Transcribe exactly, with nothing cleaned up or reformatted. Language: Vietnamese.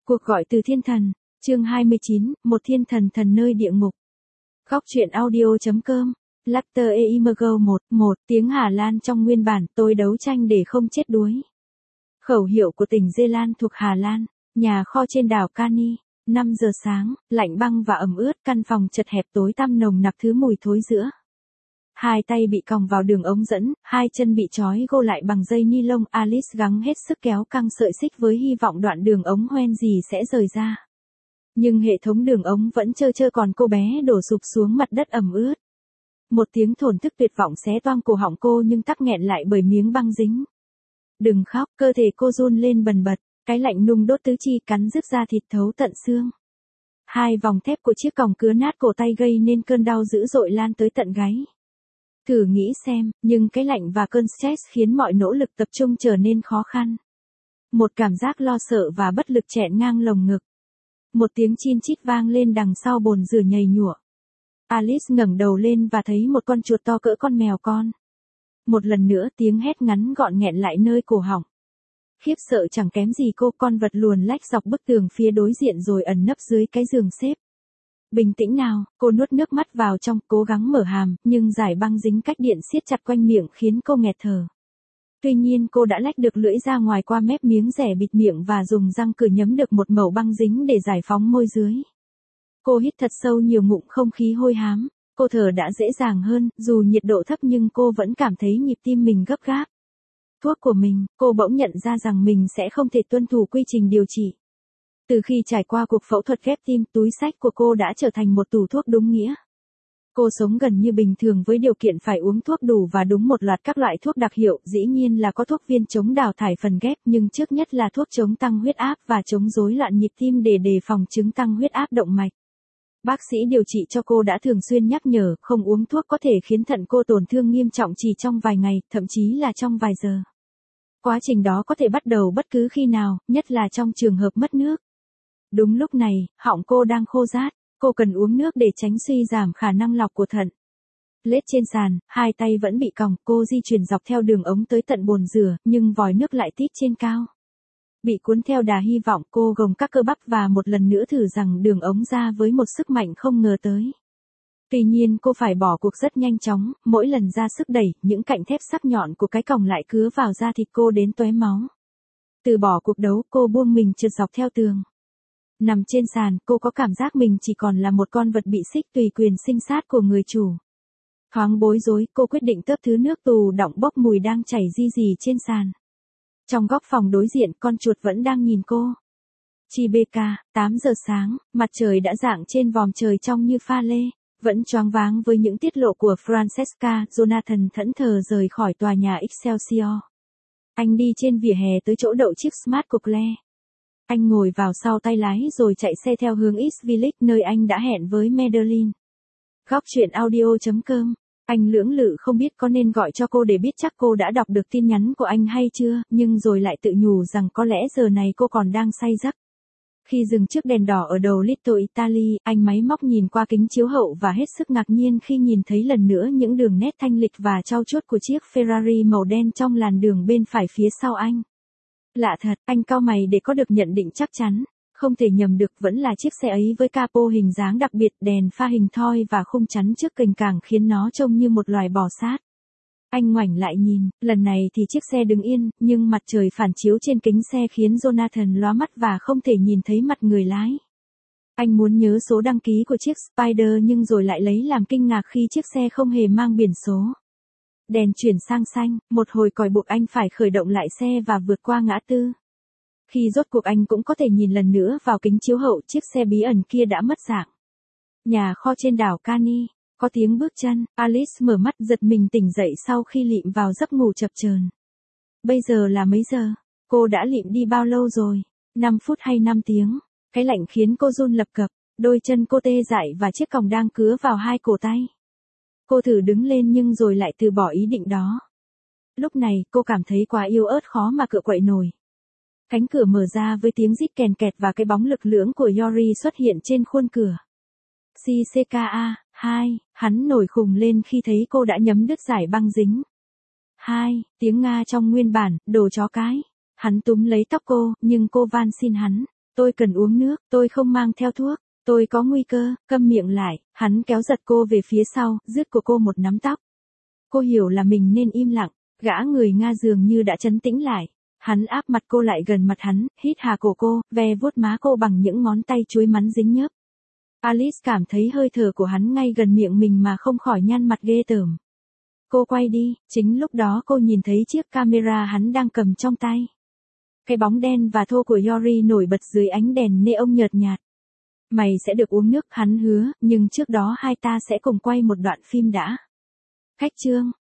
Cuộc gọi từ thiên thần, chương hai mươi chín, một thiên thần thần nơi địa ngục. Góc truyện audio.com, Latter Eimego một, một, tiếng Hà Lan trong nguyên bản, tôi đấu tranh để không chết đuối. Khẩu hiệu của tỉnh Zeeland thuộc Hà Lan, nhà kho trên đảo Cani, năm giờ sáng, lạnh băng và ẩm ướt, căn phòng chật hẹp tối tăm nồng nặc thứ mùi thối rữa. Hai tay bị còng vào đường ống dẫn, hai chân bị trói gô lại bằng dây ni lông. Alice gắng hết sức kéo căng sợi xích với hy vọng đoạn đường ống hoen gì sẽ rời ra. Nhưng hệ thống đường ống vẫn trơ trơ còn cô bé đổ sụp xuống mặt đất ẩm ướt. Một tiếng thổn thức tuyệt vọng xé toang cổ họng cô nhưng tắc nghẹn lại bởi miếng băng dính. Đừng khóc, cơ thể cô run lên bần bật, cái lạnh nung đốt tứ chi cắn rứt da thịt thấu tận xương. Hai vòng thép của chiếc còng cứa nát cổ tay gây nên cơn đau dữ dội lan tới tận gáy. Thử nghĩ xem, nhưng cái lạnh và cơn stress khiến mọi nỗ lực tập trung trở nên khó khăn. Một cảm giác lo sợ và bất lực chẹn ngang lồng ngực. Một tiếng chin chít vang lên đằng sau bồn rửa nhầy nhụa. Alice ngẩng đầu lên và thấy một con chuột to cỡ con mèo con. Một lần nữa tiếng hét ngắn gọn nghẹn lại nơi cổ họng. Khiếp sợ chẳng kém gì cô, con vật luồn lách dọc bức tường phía đối diện rồi ẩn nấp dưới cái giường xếp. Bình tĩnh nào, cô nuốt nước mắt vào trong, cố gắng mở hàm, nhưng dải băng dính cách điện siết chặt quanh miệng khiến cô nghẹt thở. Tuy nhiên cô đã lách được lưỡi ra ngoài qua mép miếng rẻ bịt miệng và dùng răng cửa nhấm được một mẩu băng dính để giải phóng môi dưới. Cô hít thật sâu nhiều ngụm không khí hôi hám, cô thở đã dễ dàng hơn, dù nhiệt độ thấp nhưng cô vẫn cảm thấy nhịp tim mình gấp gáp. Thuốc của mình, cô bỗng nhận ra rằng mình sẽ không thể tuân thủ quy trình điều trị. Từ khi trải qua cuộc phẫu thuật ghép tim, túi xách của cô đã trở thành một tủ thuốc đúng nghĩa. Cô sống gần như bình thường với điều kiện phải uống thuốc đủ và đúng một loạt các loại thuốc đặc hiệu, dĩ nhiên là có thuốc viên chống đào thải phần ghép, nhưng trước nhất là thuốc chống tăng huyết áp và chống rối loạn nhịp tim để đề phòng chứng tăng huyết áp động mạch. Bác sĩ điều trị cho cô đã thường xuyên nhắc nhở, không uống thuốc có thể khiến thận cô tổn thương nghiêm trọng chỉ trong vài ngày, thậm chí là trong vài giờ. Quá trình đó có thể bắt đầu bất cứ khi nào, nhất là trong trường hợp mất nước. Đúng lúc này, họng cô đang khô rát, cô cần uống nước để tránh suy giảm khả năng lọc của thận. Lết trên sàn, hai tay vẫn bị còng, cô di chuyển dọc theo đường ống tới tận bồn rửa, nhưng vòi nước lại tít trên cao. Bị cuốn theo đà hy vọng, cô gồng các cơ bắp và một lần nữa thử rằng đường ống ra với một sức mạnh không ngờ tới. Tuy nhiên cô phải bỏ cuộc rất nhanh chóng, mỗi lần ra sức đẩy, những cạnh thép sắc nhọn của cái còng lại cứa vào da thịt cô đến tóe máu. Từ bỏ cuộc đấu, cô buông mình trượt dọc theo tường. Nằm trên sàn, cô có cảm giác mình chỉ còn là một con vật bị xích tùy quyền sinh sát của người chủ. Thoáng bối rối, cô quyết định tấp thứ nước tù đọng bốc mùi đang chảy ri rì trên sàn. Trong góc phòng đối diện, con chuột vẫn đang nhìn cô. Chibeka, tám giờ sáng, mặt trời đã rạng trên vòm trời trong như pha lê. Vẫn choáng váng với những tiết lộ của Francesca, Jonathan thẫn thờ rời khỏi tòa nhà Excelsior. Anh đi trên vỉa hè tới chỗ đậu chiếc Smart của Claire. Anh ngồi vào sau tay lái rồi chạy xe theo hướng East Village nơi anh đã hẹn với Madeline. Góc truyện audio.com, anh lưỡng lự không biết có nên gọi cho cô để biết chắc cô đã đọc được tin nhắn của anh hay chưa, nhưng rồi lại tự nhủ rằng có lẽ giờ này cô còn đang say giấc. Khi dừng trước đèn đỏ ở đầu Little Italy, anh máy móc nhìn qua kính chiếu hậu và hết sức ngạc nhiên khi nhìn thấy lần nữa những đường nét thanh lịch và trau chuốt của chiếc Ferrari màu đen trong làn đường bên phải phía sau anh. Lạ thật, anh cau mày để có được nhận định chắc chắn, không thể nhầm được, vẫn là chiếc xe ấy với capo hình dáng đặc biệt, đèn pha hình thoi và khung chắn trước kềnh cảng khiến nó trông như một loài bò sát. Anh ngoảnh lại nhìn, lần này thì chiếc xe đứng yên, nhưng mặt trời phản chiếu trên kính xe khiến Jonathan lóa mắt và không thể nhìn thấy mặt người lái. Anh muốn nhớ số đăng ký của chiếc Spider nhưng rồi lại lấy làm kinh ngạc khi chiếc xe không hề mang biển số. Đèn chuyển sang xanh, một hồi còi buộc anh phải khởi động lại xe và vượt qua ngã tư. Khi rốt cuộc anh cũng có thể nhìn lần nữa vào kính chiếu hậu, chiếc xe bí ẩn kia đã mất dạng. Nhà kho trên đảo Cani. Có tiếng bước chân, Alice mở mắt giật mình tỉnh dậy sau khi lịm vào giấc ngủ chập chờn. Bây giờ là mấy giờ? Cô đã lịm đi bao lâu rồi? năm phút hay năm tiếng? Cái lạnh khiến cô run lập cập, đôi chân cô tê dại và chiếc còng đang cứa vào hai cổ tay. Cô thử đứng lên nhưng rồi lại từ bỏ ý định đó. Lúc này cô cảm thấy quá yếu ớt khó mà cựa quậy nổi. Cánh cửa mở ra với tiếng rít kèn kẹt và cái bóng lực lưỡng của Yori xuất hiện trên khuôn cửa. xê xê ca a, hai, hắn nổi khùng lên khi thấy cô đã nhấm đứt dải băng dính. Hai, tiếng Nga trong nguyên bản, đồ chó cái. Hắn túm lấy tóc cô, nhưng cô van xin hắn. tôi cần uống nước, tôi không mang theo thuốc, tôi có nguy cơ, câm miệng lại, hắn kéo giật cô về phía sau, rứt của cô một nắm tóc. Cô hiểu là mình nên im lặng, gã người Nga dường như đã trấn tĩnh lại. Hắn áp mặt cô lại gần mặt hắn, hít hà cổ cô, ve vuốt má cô bằng những ngón tay chuối mắn dính nhớp. Alice cảm thấy hơi thở của hắn ngay gần miệng mình mà không khỏi nhăn mặt ghê tởm. Cô quay đi, chính lúc đó cô nhìn thấy chiếc camera hắn đang cầm trong tay. Cái bóng đen và thô của Yori nổi bật dưới ánh đèn neon nhợt nhạt. Mày sẽ được uống nước, hắn hứa, nhưng trước đó hai ta sẽ cùng quay một đoạn phim đã. Khách trương,